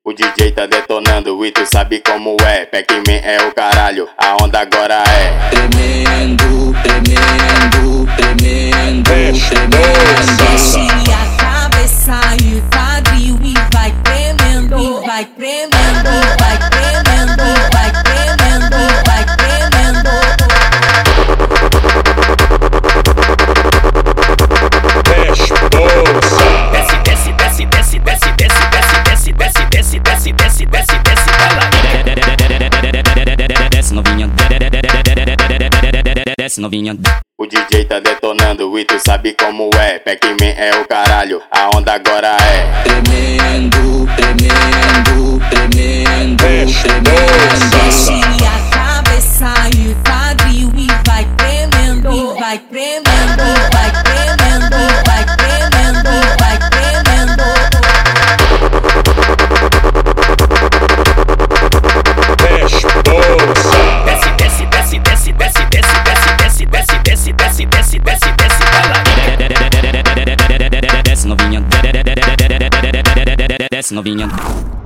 O DJ tá detonando e tu sabe como é. Pac-Man é o caralho, a onda agora é tremendo, tremendo, tremendo, tremendo. Mexe a cabeça e o quadril e vai tremendo, e vai tremendo, e vai tremendo, e vai tremendo, e vai tremendo. Desce, bolsa. Desce, desce, desce, desce, desce, desce, desce, desce, desce, desce, desce, desce, desce, vai lá. Desce novinha, desce novinha. O DJ tá detonando e tu sabe como é. Pac-Man é o caralho, a onda agora é Tremendo, tremendo, tremendo, tremendo. Mexe a cabeça e o quadril e vai tremendo, e vai tremendo, e vai tremendo, e vai tremendo, e vai tremendo. Desce, bolsa. Desce, desce, desce, desce, desce, desce, desce, desce, desce, desce, desce, desce, desce, vai lá. Desce novinha, desce novinha.